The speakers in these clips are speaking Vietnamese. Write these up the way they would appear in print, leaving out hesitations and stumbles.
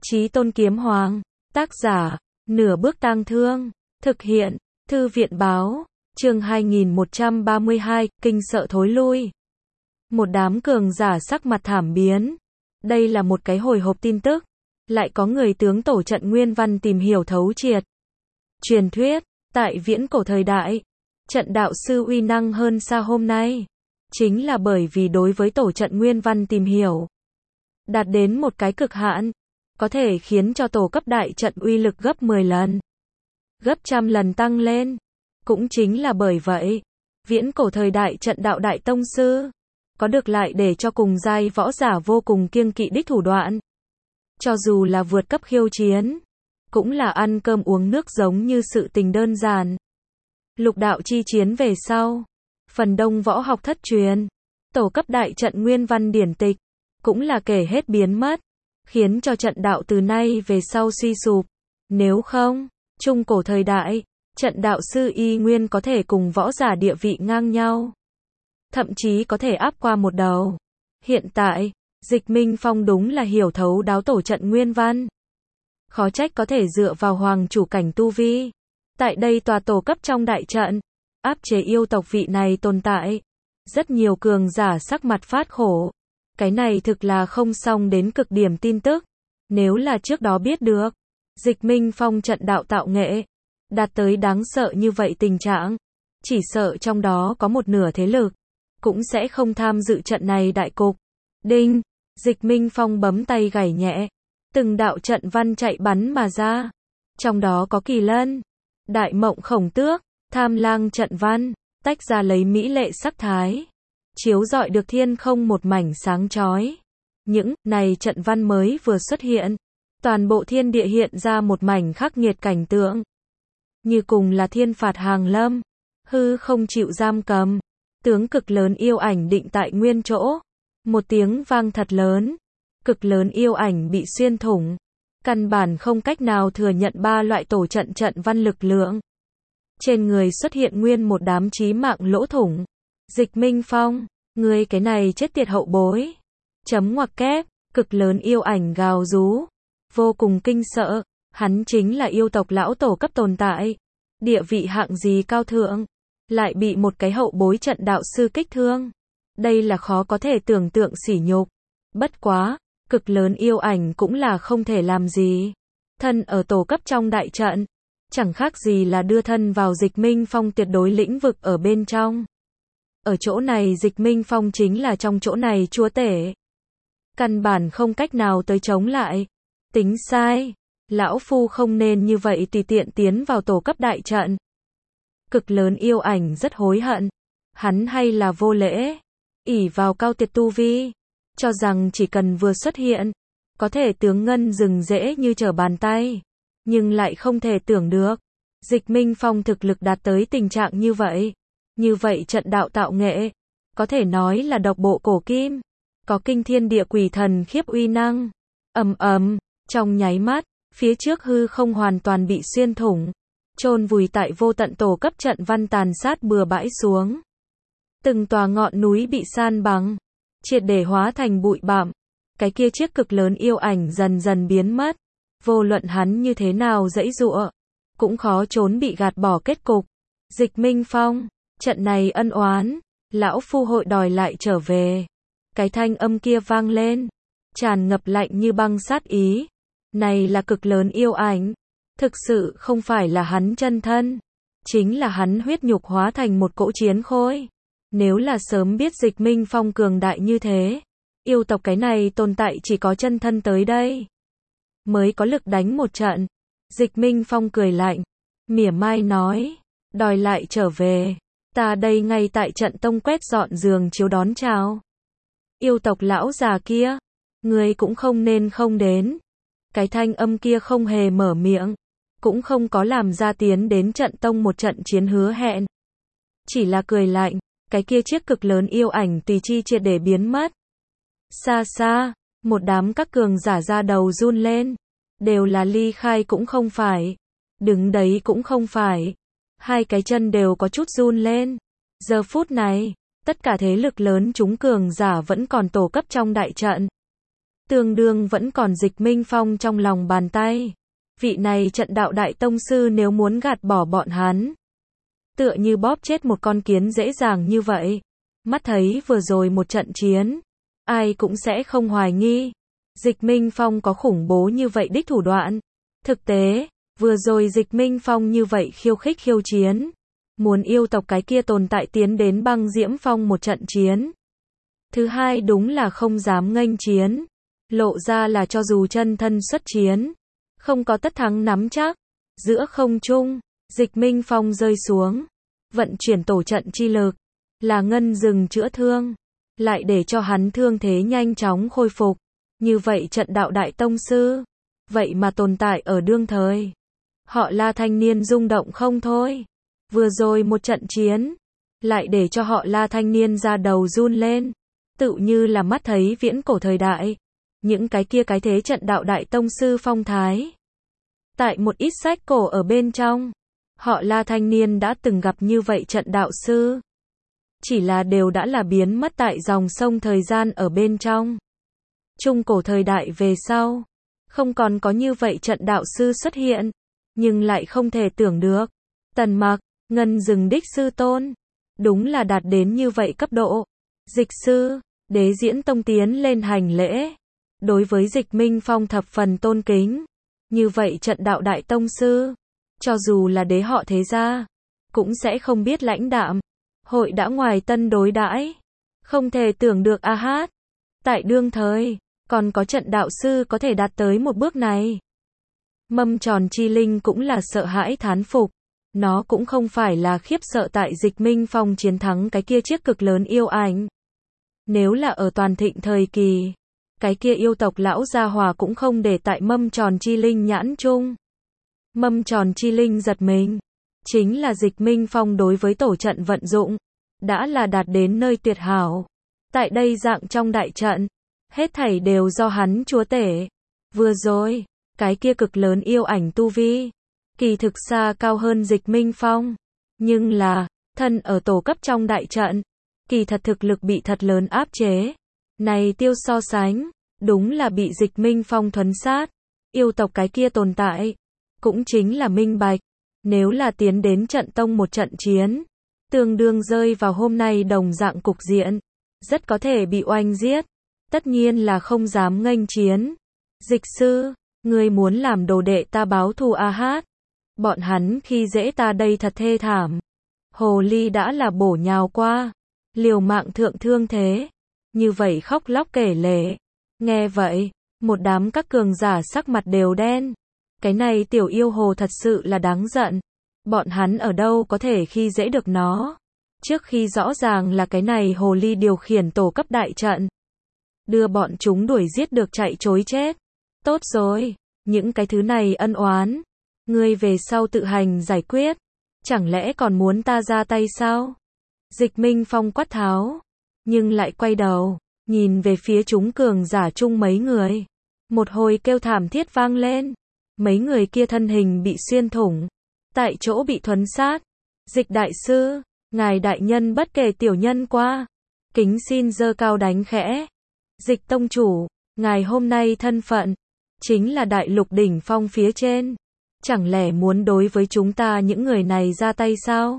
Chí Tôn Kiếm Hoàng. Tác giả, Nửa Bước Tang Thương. Thực hiện, Thư viện báo. Chương 2132, kinh sợ thối lui. Một đám cường giả sắc mặt thảm biến. Đây là một cái hồi hộp tin tức. Lại có người tướng tổ trận nguyên văn tìm hiểu thấu triệt. Truyền thuyết, tại viễn cổ thời đại, trận đạo sư uy năng hơn xa hôm nay. Chính là bởi vì đối với tổ trận nguyên văn tìm hiểu, đạt đến một cái cực hạn, có thể khiến cho tổ cấp đại trận uy lực gấp 10 lần, gấp trăm lần tăng lên. Cũng chính là bởi vậy, viễn cổ thời đại trận đạo đại tông sư, có được lại để cho cùng giai võ giả vô cùng kiêng kỵ đích thủ đoạn. Cho dù là vượt cấp khiêu chiến, cũng là ăn cơm uống nước giống như sự tình đơn giản. Lục đạo chi chiến về sau, phần đông võ học thất truyền, tổ cấp đại trận nguyên văn điển tịch, cũng là kể hết biến mất, khiến cho trận đạo từ nay về sau suy sụp. Nếu không, trung cổ thời đại, trận đạo sư y nguyên có thể cùng võ giả địa vị ngang nhau, thậm chí có thể áp qua một đầu. Hiện tại, Dịch Minh Phong đúng là hiểu thấu đáo tổ trận nguyên văn. Khó trách có thể dựa vào hoàng chủ cảnh tu vi, tại đây tòa tổ cấp trong đại trận, áp chế yêu tộc vị này tồn tại. Rất nhiều cường giả sắc mặt phát khổ. Cái này thực là không xong đến cực điểm tin tức. Nếu là trước đó biết được, Dịch Minh Phong trận đạo tạo nghệ, đạt tới đáng sợ như vậy tình trạng, chỉ sợ trong đó có một nửa thế lực, cũng sẽ không tham dự trận này đại cục. Đinh, Dịch Minh Phong bấm tay gảy nhẹ, từng đạo trận văn chạy bắn mà ra. Trong đó có Kỳ Lân, Đại Mộng Khổng Tước, Tham Lang trận văn, tách ra lấy mỹ lệ sắc thái, chiếu rọi được thiên không một mảnh sáng chói. Những này trận văn mới vừa xuất hiện, toàn bộ thiên địa hiện ra một mảnh khắc nghiệt cảnh tượng, như cùng là thiên phạt hàng lâm, hư không chịu giam cầm, tướng cực lớn yêu ảnh định tại nguyên chỗ. Một tiếng vang thật lớn, cực lớn yêu ảnh bị xuyên thủng, căn bản không cách nào thừa nhận ba loại tổ trận trận văn lực lượng. Trên người xuất hiện nguyên một đám chí mạng lỗ thủng. Dịch Minh Phong, ngươi cái này chết tiệt hậu bối. Chấm ngoặc kép, cực lớn yêu ảnh gào rú, vô cùng kinh sợ, hắn chính là yêu tộc lão tổ cấp tồn tại, địa vị hạng gì cao thượng, lại bị một cái hậu bối trận đạo sư kích thương. Đây là khó có thể tưởng tượng sỉ nhục. Bất quá, cực lớn yêu ảnh cũng là không thể làm gì. Thân ở tổ cấp trong đại trận, chẳng khác gì là đưa thân vào Dịch Minh Phong tuyệt đối lĩnh vực ở bên trong. Ở chỗ này Dịch Minh Phong chính là trong chỗ này chúa tể. Căn bản không cách nào tới chống lại. Tính sai. Lão Phu không nên như vậy tùy tiện tiến vào tổ cấp đại trận. Cực lớn yêu ảnh rất hối hận. Hắn hay là vô lễ. Ỷ vào cao tuyệt tu vi, cho rằng chỉ cần vừa xuất hiện, có thể tướng ngân rừng dễ như trở bàn tay. Nhưng lại không thể tưởng được, Dịch Minh Phong thực lực đạt tới tình trạng như vậy. Như vậy trận đạo tạo nghệ, có thể nói là độc bộ cổ kim, có kinh thiên địa quỷ thần khiếp uy năng. Ầm ầm, trong nháy mắt, phía trước hư không hoàn toàn bị xuyên thủng, chôn vùi tại vô tận tổ cấp trận văn tàn sát bừa bãi xuống. Từng tòa ngọn núi bị san bằng, triệt để hóa thành bụi bặm. Cái kia chiếc cực lớn yêu ảnh dần dần biến mất. Vô luận hắn như thế nào giãy giụa, cũng khó trốn bị gạt bỏ kết cục. Dịch Minh Phong, trận này ân oán, lão phu hội đòi lại trở về. Cái thanh âm kia vang lên, tràn ngập lạnh như băng sát ý. Này là cực lớn yêu ảnh, thực sự không phải là hắn chân thân, chính là hắn huyết nhục hóa thành một cỗ chiến khôi. Nếu là sớm biết Dịch Minh Phong cường đại như thế, yêu tộc cái này tồn tại chỉ có chân thân tới đây mới có lực đánh một trận. Dịch Minh Phong cười lạnh, mỉa mai nói, đòi lại trở về, ta đây ngay tại trận tông quét dọn giường chiếu đón chào. Yêu tộc lão già kia, ngươi cũng không nên không đến. Cái thanh âm kia không hề mở miệng, cũng không có làm ra tiến đến trận tông một trận chiến hứa hẹn, chỉ là cười lạnh. Cái kia chiếc cực lớn yêu ảnh tùy chi triệt để biến mất. Xa xa, một đám các cường giả ra đầu run lên. Đều là ly khai cũng không phải, đứng đấy cũng không phải. Hai cái chân đều có chút run lên. Giờ phút này, tất cả thế lực lớn chúng cường giả vẫn còn tổ cấp trong đại trận. tương đương vẫn còn Dịch Minh Phong trong lòng bàn tay. Vị này trận đạo đại tông sư nếu muốn gạt bỏ bọn hắn, tựa như bóp chết một con kiến dễ dàng như vậy. Mắt thấy vừa rồi một trận chiến, ai cũng sẽ không hoài nghi Dịch Minh Phong có khủng bố như vậy đích thủ đoạn. Thực tế, vừa rồi Dịch Minh Phong như vậy khiêu khích khiêu chiến, muốn yêu tộc cái kia tồn tại tiến đến Băng Diễm Phong một trận chiến. Thứ hai đúng là không dám nghênh chiến, lộ ra là cho dù chân thân xuất chiến, không có tất thắng nắm chắc. Giữa không trung, Dịch Minh Phong rơi xuống, vận chuyển tổ trận chi lực, là ngân dừng chữa thương, lại để cho hắn thương thế nhanh chóng khôi phục. Như vậy trận đạo đại tông sư, vậy mà tồn tại ở đương thời. Họ La thanh niên rung động không thôi. Vừa rồi một trận chiến, lại để cho họ La thanh niên ra đầu run lên, tự như là mắt thấy viễn cổ thời đại, những cái kia cái thế trận đạo đại tông sư phong thái. Tại một ít sách cổ ở bên trong, họ La thanh niên đã từng gặp như vậy trận đạo sư. Chỉ là đều đã là biến mất tại dòng sông thời gian ở bên trong. Trung cổ thời đại về sau, không còn có như vậy trận đạo sư xuất hiện, nhưng lại không thể tưởng được. Tần Mặc, Ngân Dừng đích sư tôn, đúng là đạt đến như vậy cấp độ. Dịch sư, Đế Diễn Tông tiến lên hành lễ, đối với Dịch Minh Phong thập phần tôn kính. Như vậy trận đạo đại tông sư, cho dù là đế họ thế gia, cũng sẽ không biết lãnh đạm. Hội đã ngoài tân đối đãi, không thể tưởng được a hát. Tại đương thời, còn có trận đạo sư có thể đạt tới một bước này. Mâm Tròn Chi Linh cũng là sợ hãi thán phục. Nó cũng không phải là khiếp sợ tại Dịch Minh Phong chiến thắng cái kia chiếc cực lớn yêu ảnh. Nếu là ở toàn thịnh thời kỳ, cái kia yêu tộc lão gia hòa cũng không để tại Mâm Tròn Chi Linh nhãn chung. Mâm Tròn Chi Linh giật mình, chính là Dịch Minh Phong đối với tổ trận vận dụng, đã là đạt đến nơi tuyệt hảo. Tại đây dạng trong đại trận, hết thảy đều do hắn chúa tể. Vừa rồi, cái kia cực lớn yêu ảnh tu vi, kỳ thực xa cao hơn Dịch Minh Phong. Nhưng là, thân ở tổ cấp trong đại trận, kỳ thật thực lực bị thật lớn áp chế. Này tiêu so sánh, đúng là bị Dịch Minh Phong thuấn sát. Yêu tộc cái kia tồn tại, cũng chính là minh bạch. Nếu là tiến đến trận tông một trận chiến, tương đương rơi vào hôm nay đồng dạng cục diện, rất có thể bị oanh giết. Tất nhiên là không dám nghênh chiến. Dịch sư, ngươi muốn làm đồ đệ ta báo thù a hát. Bọn hắn khi dễ ta đây thật thê thảm. Hồ ly đã là bổ nhào qua, liều mạng thượng thương thế. Như vậy khóc lóc kể lể. Nghe vậy, một đám các cường giả sắc mặt đều đen. Cái này tiểu yêu hồ thật sự là đáng giận. Bọn hắn ở đâu có thể khi dễ được nó. Trước khi rõ ràng là cái này hồ ly điều khiển tổ cấp đại trận, đưa bọn chúng đuổi giết được chạy trối chết. Tốt rồi, những cái thứ này ân oán, ngươi về sau tự hành giải quyết. Chẳng lẽ còn muốn ta ra tay sao? Dịch Minh Phong quát tháo, nhưng lại quay đầu, nhìn về phía chúng cường giả chung mấy người. Một hồi kêu thảm thiết vang lên. Mấy người kia thân hình bị xuyên thủng, tại chỗ bị thuấn sát. Dịch đại sư, ngài đại nhân bất kể tiểu nhân qua, kính xin giơ cao đánh khẽ. Dịch tông chủ, ngài hôm nay thân phận, chính là đại lục đỉnh phong phía trên. Chẳng lẽ muốn đối với chúng ta những người này ra tay sao?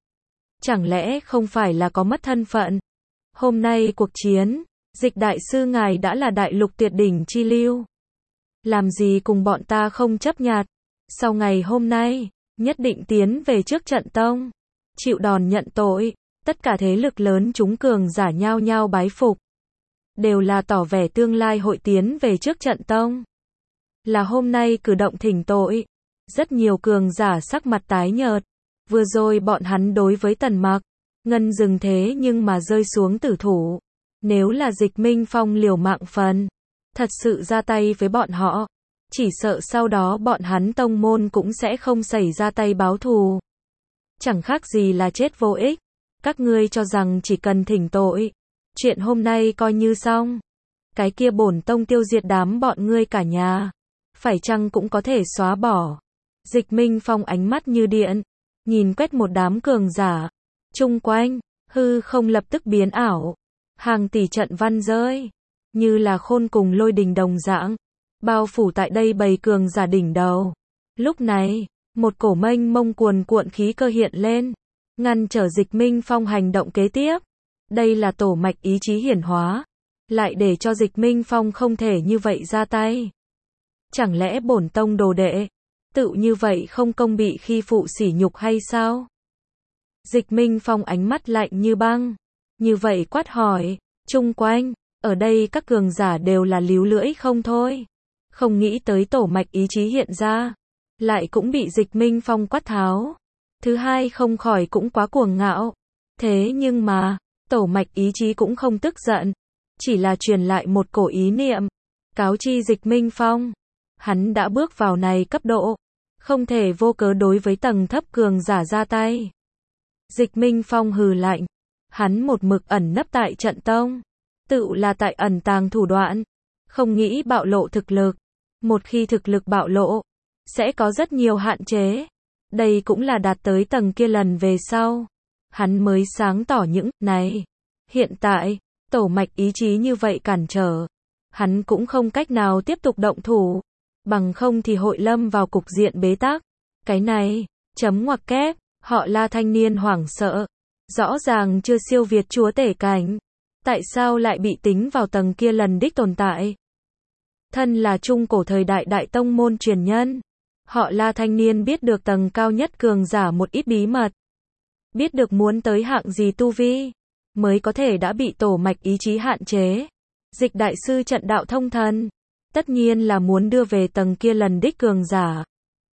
Chẳng lẽ không phải là có mất thân phận? Hôm nay cuộc chiến, Dịch đại sư ngài đã là đại lục tuyệt đỉnh chi lưu. Làm gì cùng bọn ta không chấp nhặt. Sau ngày hôm nay, nhất định tiến về trước trận tông, chịu đòn nhận tội. Tất cả thế lực lớn chúng cường giả nhao nhao bái phục, đều là tỏ vẻ tương lai hội tiến về trước trận tông. Là hôm nay cử động thỉnh tội. Rất nhiều cường giả sắc mặt tái nhợt. Vừa rồi bọn hắn đối với Tần Mặc, Ngân Dừng thế nhưng mà rơi xuống tử thủ. Nếu là Dịch Minh Phong liều mạng phần, thật sự ra tay với bọn họ, chỉ sợ sau đó bọn hắn tông môn cũng sẽ không xảy ra tay báo thù. Chẳng khác gì là chết vô ích. Các ngươi cho rằng chỉ cần thỉnh tội, chuyện hôm nay coi như xong. Cái kia bổn tông tiêu diệt đám bọn ngươi cả nhà, phải chăng cũng có thể xóa bỏ. Dịch Minh Phong ánh mắt như điện, nhìn quét một đám cường giả. Chung quanh, hư không lập tức biến ảo. Hàng tỷ trận văn rơi. như là khôn cùng lôi đình đồng dạng, bao phủ tại đây bầy cường giả đỉnh đầu. Lúc này, một cổ mênh mông cuồn cuộn khí cơ hiện lên, ngăn trở Dịch Minh Phong hành động kế tiếp. Đây là tổ mạch ý chí hiển hóa, lại để cho Dịch Minh Phong không thể như vậy ra tay. Chẳng lẽ bổn tông đồ đệ, tự như vậy không công bị khi phụ sỉ nhục hay sao? Dịch Minh Phong ánh mắt lạnh như băng, như vậy quát hỏi, chung quanh, ở đây các cường giả đều là líu lưỡi không thôi. Không nghĩ tới tổ mạch ý chí hiện ra, lại cũng bị Dịch Minh Phong quát tháo. Thứ hai không khỏi cũng quá cuồng ngạo. Thế nhưng mà, tổ mạch ý chí cũng không tức giận, chỉ là truyền lại một cổ ý niệm, cáo chi Dịch Minh Phong. Hắn đã bước vào này cấp độ, không thể vô cớ đối với tầng thấp cường giả ra tay. Dịch Minh Phong hừ lạnh, hắn một mực ẩn nấp tại trận tông, tự là tại ẩn tàng thủ đoạn, không nghĩ bạo lộ thực lực. Một khi thực lực bạo lộ, sẽ có rất nhiều hạn chế. Đây cũng là đạt tới tầng kia lần về sau, hắn mới sáng tỏ những này. Hiện tại, tổ mạch ý chí như vậy cản trở, hắn cũng không cách nào tiếp tục động thủ, bằng không thì hội lâm vào cục diện bế tắc. Cái này, chấm ngoặc kép, họ La thanh niên hoảng sợ, rõ ràng chưa siêu việt chúa tể cảnh, tại sao lại bị tính vào tầng kia lần đích tồn tại? Thân là trung cổ thời đại đại tông môn truyền nhân, họ La thanh niên biết được tầng cao nhất cường giả một ít bí mật, biết được muốn tới hạng gì tu vi mới có thể đã bị tổ mạch ý chí hạn chế. Dịch đại sư trận đạo thông thần, tất nhiên là muốn đưa về tầng kia lần đích cường giả.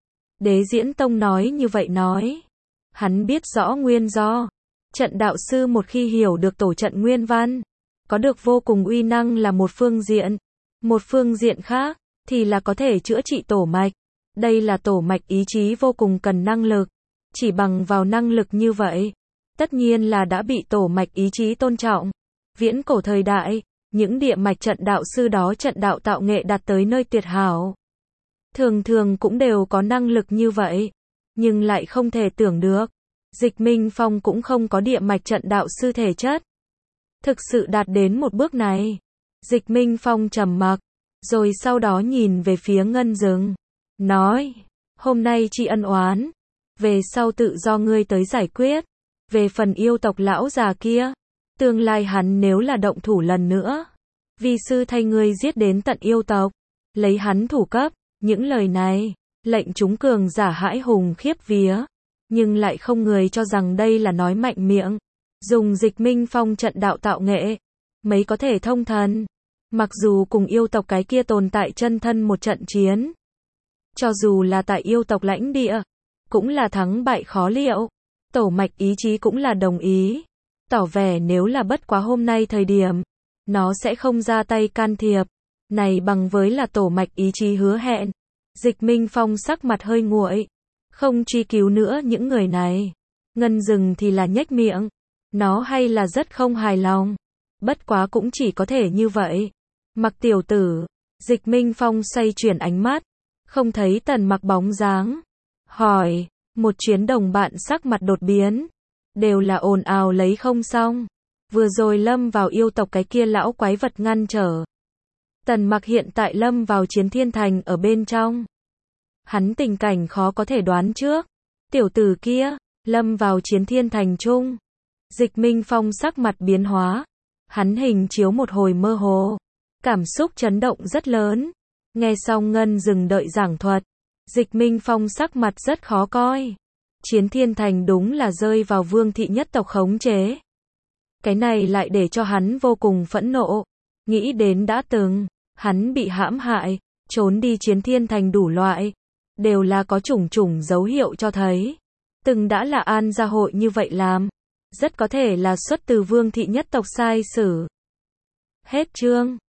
Đế Diễn Tông nói như vậy nói, hắn biết rõ nguyên do. Trận đạo sư một khi hiểu được tổ trận nguyên văn, có được vô cùng uy năng là một phương diện. Một phương diện khác, thì là có thể chữa trị tổ mạch. Đây là tổ mạch ý chí vô cùng cần năng lực. Chỉ bằng vào năng lực như vậy, tất nhiên là đã bị tổ mạch ý chí tôn trọng. Viễn cổ thời đại, những địa mạch trận đạo sư đó trận đạo tạo nghệ đạt tới nơi tuyệt hảo. Thường thường cũng đều có năng lực như vậy, nhưng lại không thể tưởng được. Dịch Minh Phong cũng không có địa mạch trận đạo sư thể chất. Thực sự đạt đến một bước này. Dịch Minh Phong trầm mặc, rồi sau đó nhìn về phía Ngân Dừng, nói, hôm nay chi ân oán, về sau tự do ngươi tới giải quyết. Về phần yêu tộc lão già kia, tương lai hắn nếu là động thủ lần nữa, vi sư thay ngươi giết đến tận yêu tộc, lấy hắn thủ cấp. Những lời này, lệnh chúng cường giả hãi hùng khiếp vía, nhưng lại không người cho rằng đây là nói mạnh miệng. Dùng Dịch Minh Phong trận đạo tạo nghệ, mấy có thể thông thần. Mặc dù cùng yêu tộc cái kia tồn tại chân thân một trận chiến, cho dù là tại yêu tộc lãnh địa, cũng là thắng bại khó liệu. Tổ mạch ý chí cũng là đồng ý, tỏ vẻ nếu là bất quá hôm nay thời điểm, nó sẽ không ra tay can thiệp. Này bằng với là tổ mạch ý chí hứa hẹn. Dịch Minh Phong sắc mặt hơi nguội, không truy cứu nữa những người này. Ngân Dừng thì là nhếch miệng, nó hay là rất không hài lòng, bất quá cũng chỉ có thể như vậy. Mặc tiểu tử, Dịch Minh Phong xoay chuyển ánh mắt, không thấy Tần Mặc bóng dáng, hỏi, một chuyến đồng bạn sắc mặt đột biến, đều là ồn ào lấy không xong, vừa rồi lâm vào yêu tộc cái kia lão quái vật ngăn trở. Tần Mặc hiện tại lâm vào Chiến Thiên Thành ở bên trong, hắn tình cảnh khó có thể đoán trước. Tiểu tử kia lâm vào Chiến Thiên Thành chung. Dịch Minh Phong sắc mặt biến hóa, hắn hình chiếu một hồi mơ hồ, cảm xúc chấn động rất lớn. Nghe xong Ngân Dừng đợi giảng thuật, Dịch Minh Phong sắc mặt rất khó coi. Chiến Thiên Thành đúng là rơi vào Vương thị nhất tộc khống chế. Cái này lại để cho hắn vô cùng phẫn nộ. Nghĩ đến đã từng, hắn bị hãm hại, trốn đi Chiến Thiên Thành đủ loại, đều là có chủng chủng dấu hiệu cho thấy. Từng đã là an gia hội như vậy làm, rất có thể là xuất từ Vương thị nhất tộc sai sử. Hết chương.